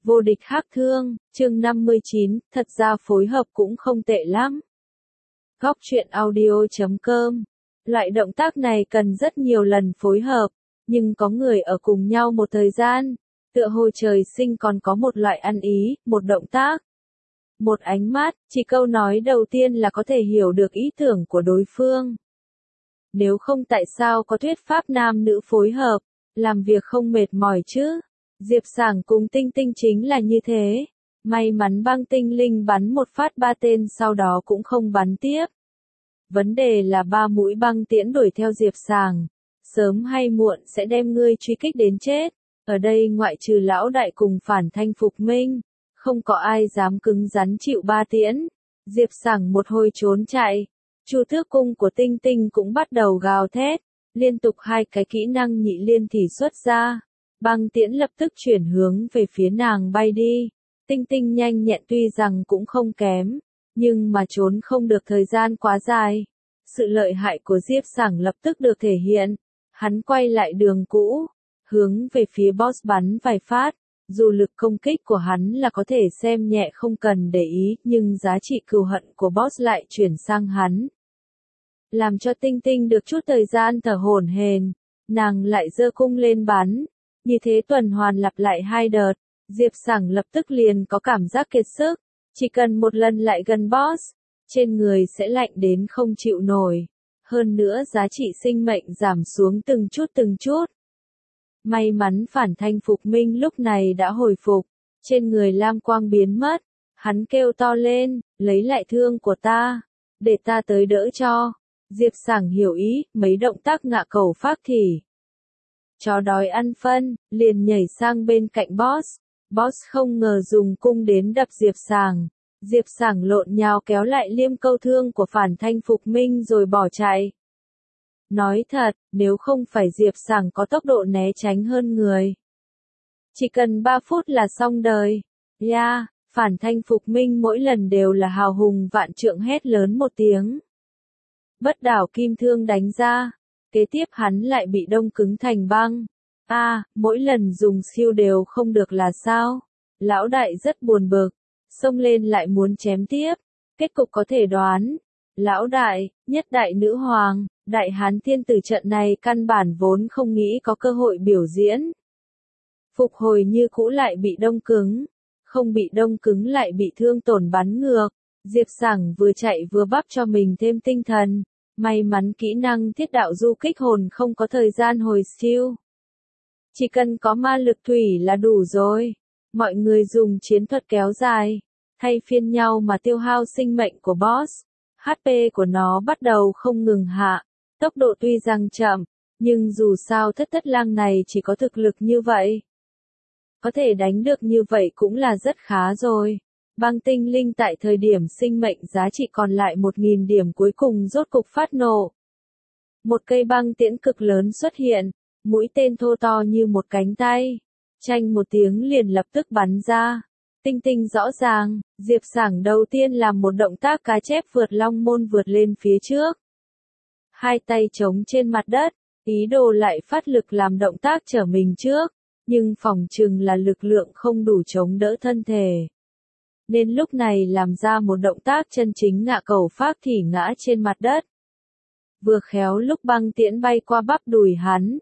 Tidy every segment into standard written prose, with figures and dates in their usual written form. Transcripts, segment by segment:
Vô địch hắc thương, chương 59, thật ra phối hợp cũng không tệ lắm. Góc truyện audio.com. Loại động tác này cần rất nhiều lần phối hợp, nhưng có người ở cùng nhau một thời gian, tựa hồ trời sinh còn có một loại ăn ý, một động tác, một ánh mắt, chỉ câu nói đầu tiên là có thể hiểu được ý tưởng của đối phương. Nếu không tại sao có thuyết pháp nam nữ phối hợp, làm việc không mệt mỏi chứ? Diệp Sảng cùng Tinh Tinh chính là như thế. May mắn băng tinh linh bắn một phát 3 tên sau đó cũng không bắn tiếp. Vấn đề là 3 mũi băng tiễn đuổi theo Diệp Sảng. Sớm hay muộn sẽ đem ngươi truy kích đến chết. Ở đây ngoại trừ lão đại cùng Phản Thanh Phục Minh, không có ai dám cứng rắn chịu 3 tiễn. Diệp Sảng một hồi trốn chạy. Chu Tước cung của Tinh Tinh cũng bắt đầu gào thét. Liên tục 2 cái kỹ năng nhị liên thì xuất ra. Băng tiễn lập tức chuyển hướng về phía nàng bay đi. Tinh Tinh nhanh nhẹn tuy rằng cũng không kém, nhưng mà trốn không được thời gian quá dài. Sự lợi hại của Diệp Sảng lập tức được thể hiện. Hắn quay lại đường cũ, hướng về phía boss bắn vài phát. Dù lực công kích của hắn là có thể xem nhẹ không cần để ý, nhưng giá trị cừu hận của boss lại chuyển sang hắn. Làm cho Tinh Tinh được chút thời gian thở hổn hển, nàng lại giơ cung lên bắn. Như thế tuần hoàn lặp lại 2 đợt, Diệp Sảng lập tức liền có cảm giác kiệt sức. Chỉ cần một lần lại gần boss, trên người sẽ lạnh đến không chịu nổi. Hơn nữa giá trị sinh mệnh giảm xuống từng chút. May mắn Phản Thanh Phục Minh lúc này đã hồi phục, trên người lam quang biến mất. Hắn kêu to lên, lấy lại thương của ta, để ta tới đỡ cho. Diệp Sảng hiểu ý, mấy động tác ngạ cầu phác thỉ. Chó đói ăn phân, liền nhảy sang bên cạnh boss. Boss không ngờ dùng cung đến đập Diệp Sảng. Diệp Sảng lộn nhào kéo lại liêm câu thương của Phản Thanh Phục Minh rồi bỏ chạy. Nói thật, nếu không phải Diệp Sảng có tốc độ né tránh hơn người, chỉ cần 3 phút là xong đời. Phản Thanh Phục Minh mỗi lần đều là hào hùng vạn trượng hét lớn một tiếng. Bất đảo kim thương đánh ra. Kế tiếp hắn lại bị đông cứng thành băng. Mỗi lần dùng siêu đều không được là sao? Lão đại rất buồn bực, xông lên lại muốn chém tiếp. Kết cục có thể đoán. Lão đại, nhất đại nữ hoàng, đại hán thiên tử trận này căn bản vốn không nghĩ có cơ hội biểu diễn. Phục hồi như cũ lại bị đông cứng. Không bị đông cứng lại bị thương tổn bắn ngược. Diệp Sảng vừa chạy vừa bắp cho mình thêm tinh thần. May mắn kỹ năng thiết đạo du kích hồn không có thời gian hồi siêu. Chỉ cần có ma lực thủy là đủ rồi. Mọi người dùng chiến thuật kéo dài, thay phiên nhau mà tiêu hao sinh mệnh của boss. HP của nó bắt đầu không ngừng hạ. Tốc độ tuy rằng chậm, nhưng dù sao thất lang này chỉ có thực lực như vậy. Có thể đánh được như vậy cũng là rất khá rồi. Băng tinh linh tại thời điểm sinh mệnh giá trị còn lại 1000 điểm cuối cùng rốt cục phát nổ. Một cây băng tiễn cực lớn xuất hiện, mũi tên thô to như một cánh tay. Chanh một tiếng liền lập tức bắn ra. Tinh Tinh rõ ràng, Diệp Sảng đầu tiên làm một động tác cá chép vượt long môn vượt lên phía trước. 2 tay chống trên mặt đất, ý đồ lại phát lực làm động tác trở mình trước, nhưng phỏng chừng là lực lượng không đủ chống đỡ thân thể. Nên lúc này làm ra một động tác chân chính ngạ cầu phác thì ngã trên mặt đất. Vừa khéo lúc băng tiễn bay qua bắp đùi hắn.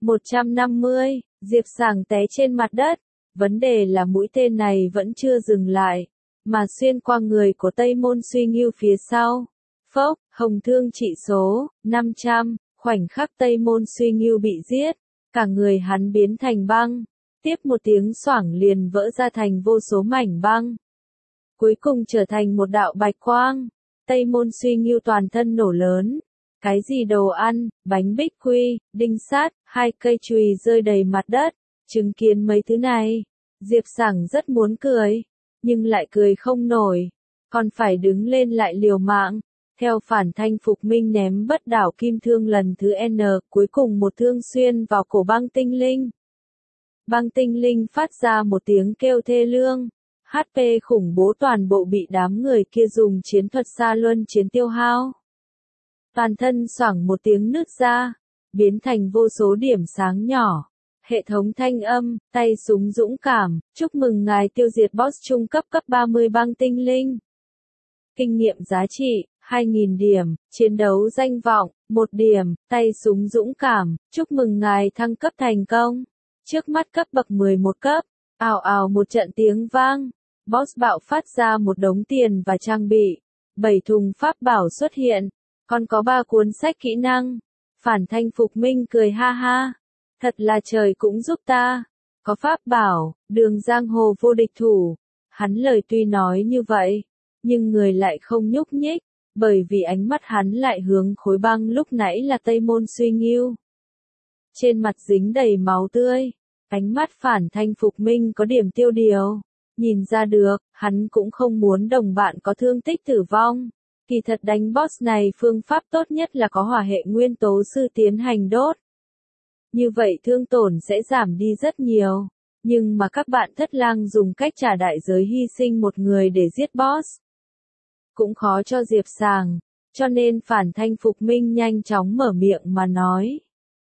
150, Diệp Sảng té trên mặt đất. Vấn đề là mũi tên này vẫn chưa dừng lại, mà xuyên qua người của Tây Môn Suy Ngưu phía sau. Phốc, hồng thương trị số, 500, khoảnh khắc Tây Môn Suy Ngưu bị giết. Cả người hắn biến thành băng. Tiếp một tiếng xoảng liền vỡ ra thành vô số mảnh băng. Cuối cùng trở thành một đạo bạch quang. Tây Môn Suy Ngưu toàn thân nổ lớn. Cái gì đồ ăn, bánh bích quy, đinh sắt, 2 cây chùy rơi đầy mặt đất. Chứng kiến mấy thứ này, Diệp Sảng rất muốn cười, nhưng lại cười không nổi. Còn phải đứng lên lại liều mạng. Theo Phản Thanh Phục Minh ném bất đảo kim thương lần thứ N, cuối cùng một thương xuyên vào cổ băng tinh linh. Băng tinh linh phát ra một tiếng kêu thê lương. HP khủng bố toàn bộ bị đám người kia dùng chiến thuật xa luân chiến tiêu hao. Toàn thân xoảng một tiếng nứt ra, biến thành vô số điểm sáng nhỏ. Hệ thống thanh âm, tay súng dũng cảm, chúc mừng ngài tiêu diệt boss trung cấp cấp 30 băng tinh linh. Kinh nghiệm giá trị, 2.000 điểm, chiến đấu danh vọng, 1 điểm, tay súng dũng cảm, chúc mừng ngài thăng cấp thành công. Trước mắt cấp bậc 11 cấp, ào ào một trận tiếng vang, boss bạo phát ra một đống tiền và trang bị, 7 thùng pháp bảo xuất hiện, còn có 3 cuốn sách kỹ năng. Phản Thanh Phục Minh cười ha ha, thật là trời cũng giúp ta, có pháp bảo, đường giang hồ vô địch thủ. Hắn lời tuy nói như vậy, nhưng người lại không nhúc nhích, bởi vì ánh mắt hắn lại hướng khối băng lúc nãy là Tây Môn Suy Nghiêu. Trên mặt dính đầy máu tươi, ánh mắt Phản Thanh Phục Minh có điểm tiêu điều, nhìn ra được, hắn cũng không muốn đồng bạn có thương tích tử vong. Kỳ thật đánh boss này phương pháp tốt nhất là có hỏa hệ nguyên tố sư tiến hành đốt. Như vậy thương tổn sẽ giảm đi rất nhiều, nhưng mà các bạn thất lang dùng cách trả đại giới hy sinh một người để giết boss. Cũng khó cho Diệp Sàng, cho nên Phản Thanh Phục Minh nhanh chóng mở miệng mà nói.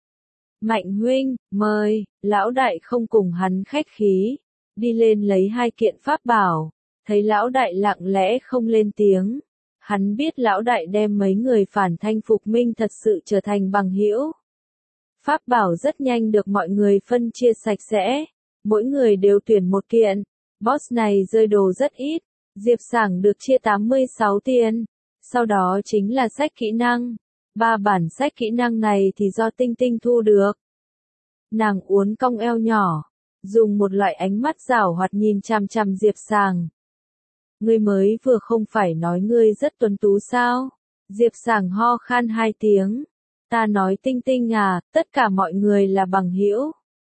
Mạnh huynh, mời, lão đại không cùng hắn khách khí, đi lên lấy 2 kiện pháp bảo, thấy lão đại lặng lẽ không lên tiếng. Hắn biết lão đại đem mấy người Phản Thanh Phục Minh thật sự trở thành bằng hữu. Pháp bảo rất nhanh được mọi người phân chia sạch sẽ, mỗi người đều tuyển 1 kiện, boss này rơi đồ rất ít, Diệp Sảng được chia 86 tiền, sau đó chính là sách kỹ năng, 3 bản sách kỹ năng này thì do Tinh Tinh thu được. Nàng uốn cong eo nhỏ, dùng một loại ánh mắt giảo hoạt nhìn chằm chằm Diệp Sàng. Ngươi mới vừa không phải nói ngươi rất tuấn tú sao? Diệp Sàng ho khan 2 tiếng. Ta nói Tinh Tinh à, tất cả mọi người là bằng hữu.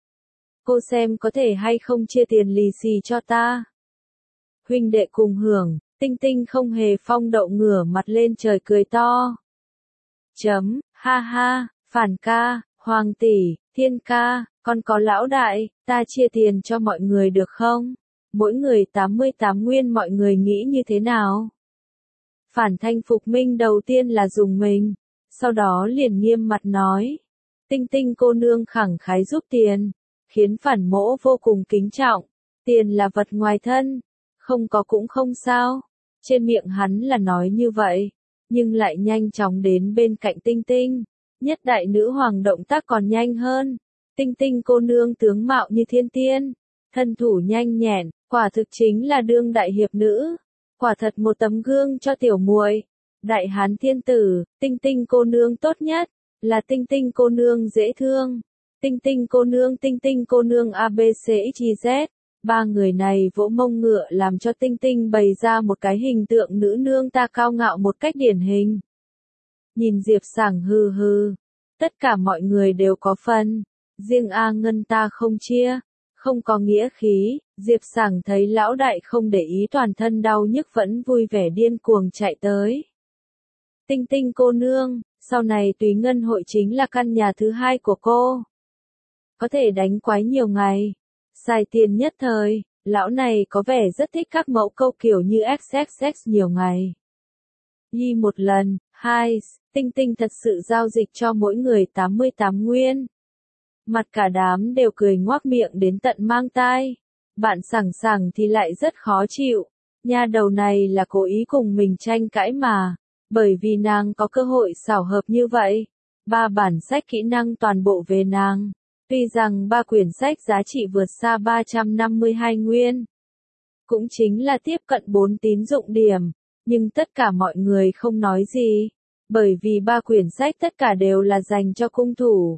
Cô xem có thể hay không chia tiền lì xì cho ta. Huynh đệ cùng hưởng, Tinh Tinh không hề phong đậu ngửa mặt lên trời cười to. Ha ha, Phản ca, Hoàng tỷ, Thiên ca, còn có lão đại, ta chia tiền cho mọi người được không? Mỗi người 88 nguyên, mọi người nghĩ như thế nào? Phản Thanh Phục Minh đầu tiên là dùng mình, sau đó liền nghiêm mặt nói. Tinh Tinh cô nương khẳng khái giúp tiền, khiến Phản mỗ vô cùng kính trọng. Tiền là vật ngoài thân, không có cũng không sao. Trên miệng hắn là nói như vậy, nhưng lại nhanh chóng đến bên cạnh Tinh Tinh. Nhất đại nữ hoàng động tác còn nhanh hơn. Tinh Tinh cô nương tướng mạo như thiên tiên, thân thủ nhanh nhẹn, quả thực chính là đương đại hiệp nữ. Quả thật một tấm gương cho tiểu muội. Đại hán thiên tử, Tinh Tinh cô nương tốt nhất, là Tinh Tinh cô nương dễ thương. Tinh Tinh cô nương ABCXYZ. 3 người này vỗ mông ngựa làm cho Tinh Tinh bày ra một cái hình tượng nữ nương ta cao ngạo một cách điển hình. Nhìn Diệp Sảng hừ hừ, tất cả mọi người đều có phần, riêng A Ngân ta không chia, không có nghĩa khí. Diệp Sảng thấy lão đại không để ý, toàn thân đau nhức vẫn vui vẻ điên cuồng chạy tới. Tinh Tinh cô nương, sau này Túy Ngân hội chính là căn nhà thứ 2 của cô. Có thể đánh quái nhiều ngày, xài tiền nhất thời, lão này có vẻ rất thích các mẫu câu kiểu như XXX nhiều ngày. Nhi một lần, 2, Tinh Tinh thật sự giao dịch cho mỗi người 88 nguyên. Mặt cả đám đều cười ngoác miệng đến tận mang tai. Bạn Sảng Sảng thì lại rất khó chịu. Nha đầu này là cố ý cùng mình tranh cãi mà. Bởi vì nàng có cơ hội xảo hợp như vậy. 3 bản sách kỹ năng toàn bộ về nàng. Tuy rằng 3 quyển sách giá trị vượt xa 352 nguyên. Cũng chính là tiếp cận 4 tín dụng điểm. Nhưng tất cả mọi người không nói gì. Bởi vì 3 quyển sách tất cả đều là dành cho cung thủ.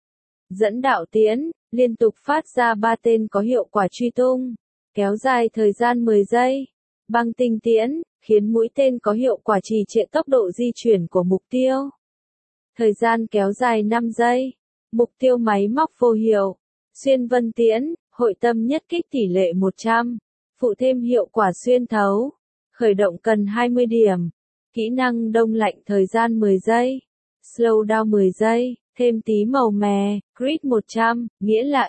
Dẫn đạo tiễn, liên tục phát ra 3 tên có hiệu quả truy tung, kéo dài thời gian 10 giây. Băng tinh tiễn, khiến mũi tên có hiệu quả trì trệ tốc độ di chuyển của mục tiêu. Thời gian kéo dài 5 giây. Mục tiêu máy móc vô hiệu. Xuyên vân tiễn, hội tâm nhất kích tỷ lệ 100. Phụ thêm hiệu quả xuyên thấu. Khởi động cần 20 điểm. Kỹ năng đông lạnh thời gian 10 giây. Slow down 10 giây. Thêm tí màu mè, crit 100, nghĩa là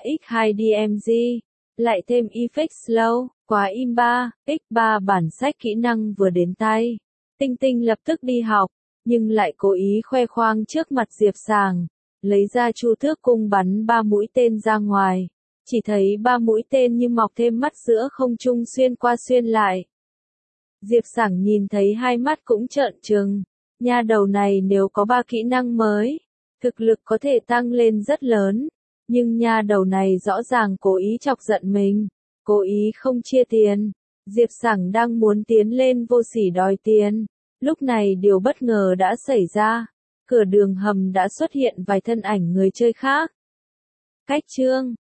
X2DMG. Lại thêm effect slow, quá im 3, X3 bản sách kỹ năng vừa đến tay. Tinh Tinh lập tức đi học, nhưng lại cố ý khoe khoang trước mặt Diệp Sàng. lấy ra chu tước cung bắn 3 mũi tên ra ngoài. Chỉ thấy 3 mũi tên như mọc thêm mắt giữa không trung xuyên qua xuyên lại. Diệp Sảng nhìn thấy hai mắt cũng trợn trừng. Nha đầu này nếu có 3 kỹ năng mới, thực lực có thể tăng lên rất lớn. Nhưng nha đầu này rõ ràng cố ý chọc giận mình, cố ý không chia tiền. Diệp Sảng đang muốn tiến lên vô sỉ đòi tiền. Lúc này điều bất ngờ đã xảy ra. Cửa đường hầm đã xuất hiện vài thân ảnh người chơi khác. Cách chương